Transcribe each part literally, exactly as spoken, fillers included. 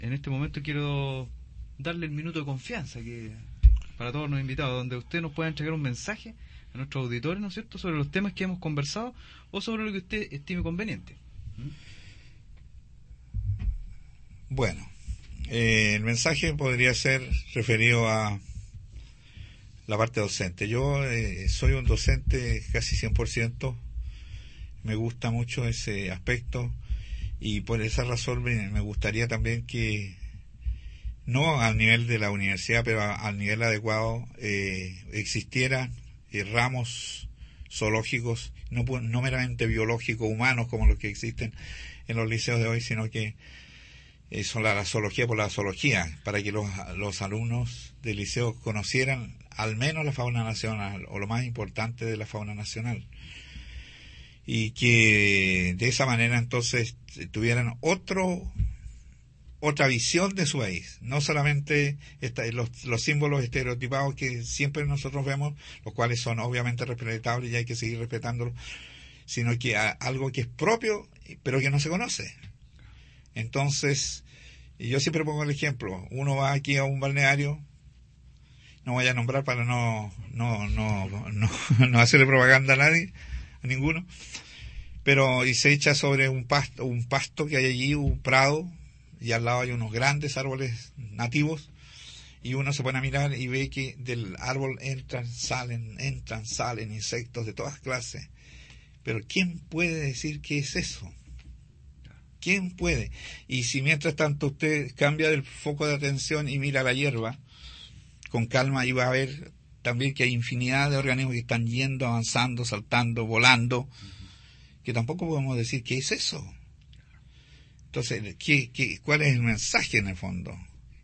en este momento quiero darle el minuto de confianza que para todos los invitados, donde usted nos pueda entregar un mensaje a nuestros auditores, ¿no es cierto?, sobre los temas que hemos conversado o sobre lo que usted estime conveniente. ¿Mm? Bueno, eh, el mensaje podría ser referido a la parte docente. Yo eh, soy un docente casi cien por ciento, me gusta mucho ese aspecto y por esa razón me, me gustaría también que, no al nivel de la universidad, pero a, al nivel adecuado, eh, existieran eh, ramos zoológicos, no, no meramente biológicos, humanos, como los que existen en los liceos de hoy, sino que eh, son la, la zoología por la zoología, para que los, los alumnos del liceo conocieran al menos la fauna nacional, o lo más importante de la fauna nacional, y que de esa manera entonces tuvieran otro otra visión de su país, no solamente esta, los, los símbolos estereotipados que siempre nosotros vemos, los cuales son obviamente respetables y hay que seguir respetándolos, sino que a, algo que es propio pero que no se conoce. Entonces, yo siempre pongo el ejemplo, uno va aquí a un balneario, no voy a nombrar para no no no no, no hacerle propaganda a nadie, a ninguno, pero y se echa sobre un pasto, un pasto que hay allí, un prado, y al lado hay unos grandes árboles nativos, y uno se pone a mirar y ve que del árbol entran, salen, entran, salen insectos de todas clases. Pero ¿quién puede decir qué es eso? ¿Quién puede? Y si mientras tanto usted cambia el foco de atención y mira la hierba con calma, y va a ver también que hay infinidad de organismos que están yendo, avanzando, saltando, volando, que tampoco podemos decir qué es eso. Entonces, ¿qué, qué, ¿cuál es el mensaje en el fondo?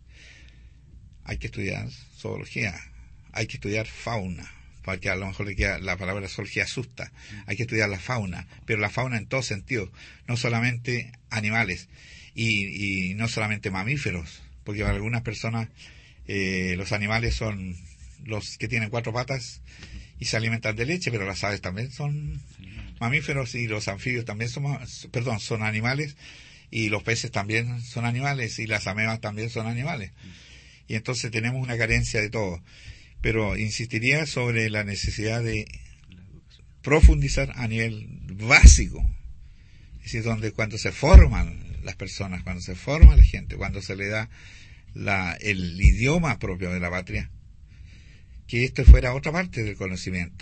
Hay que estudiar zoología, hay que estudiar fauna, porque a lo mejor le queda, la palabra zoología asusta. Hay que estudiar la fauna, pero la fauna en todo sentido, no solamente animales y, y no solamente mamíferos, porque para algunas personas eh, los animales son los que tienen cuatro patas y se alimentan de leche, pero las aves también son mamíferos y los anfibios también son, perdón, son animales. Y los peces también son animales, y las amebas también son animales. Y entonces tenemos una carencia de todo. Pero insistiría sobre la necesidad de profundizar a nivel básico. Es decir, donde cuando se forman las personas, cuando se forma la gente, cuando se le da la, el idioma propio de la patria, que esto fuera otra parte del conocimiento.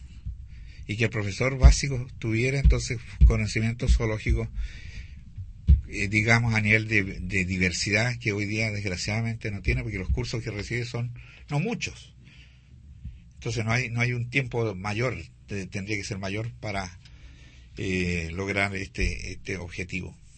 Y que el profesor básico tuviera entonces conocimientos zoológicos, Eh, digamos a nivel de, de diversidad, que hoy día desgraciadamente no tiene, porque los cursos que recibe son no muchos. Entonces no hay no hay un tiempo mayor, de, tendría que ser mayor para eh, lograr este este objetivo.